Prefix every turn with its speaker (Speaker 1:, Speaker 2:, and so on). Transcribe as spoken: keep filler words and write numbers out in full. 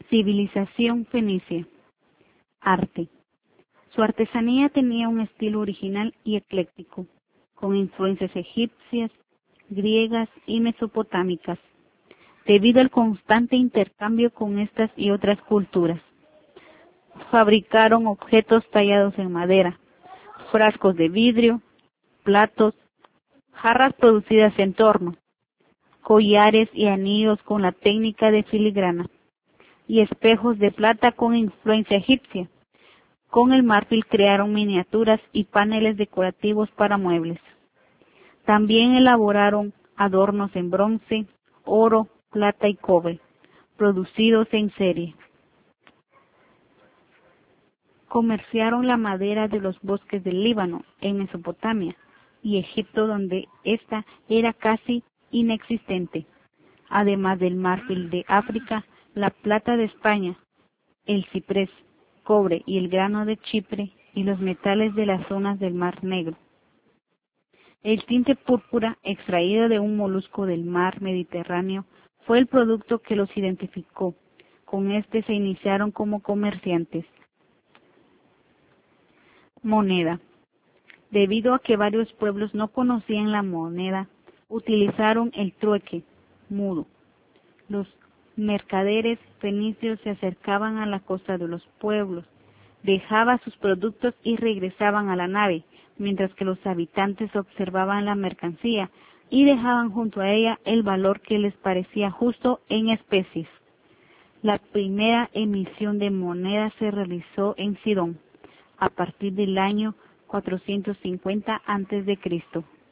Speaker 1: Civilización fenicia. Arte. Su artesanía tenía un estilo original y ecléctico, con influencias egipcias, griegas y mesopotámicas, debido al constante intercambio con estas y otras culturas. Fabricaron objetos tallados en madera, frascos de vidrio, platos, jarras producidas en torno, collares y anillos con la técnica de filigrana, y espejos de plata con influencia egipcia. Con el marfil crearon miniaturas y paneles decorativos para muebles. También elaboraron adornos en bronce, oro, plata y cobre, producidos en serie. Comerciaron la madera de los bosques del Líbano, en Mesopotamia, y Egipto, donde ésta era casi inexistente, además del marfil de África, la plata de España, el ciprés, cobre y el grano de Chipre, y los metales de las zonas del Mar Negro. El tinte púrpura, extraído de un molusco del mar Mediterráneo, fue el producto que los identificó. Con este se iniciaron como comerciantes. Moneda. Debido a que varios pueblos no conocían la moneda, utilizaron el trueque mudo. Los mercaderes fenicios se acercaban a la costa de los pueblos, dejaban sus productos y regresaban a la nave, mientras que los habitantes observaban la mercancía y dejaban junto a ella el valor que les parecía justo en especies. La primera emisión de moneda se realizó en Sidón, a partir del año cuatrocientos cincuenta antes de Cristo.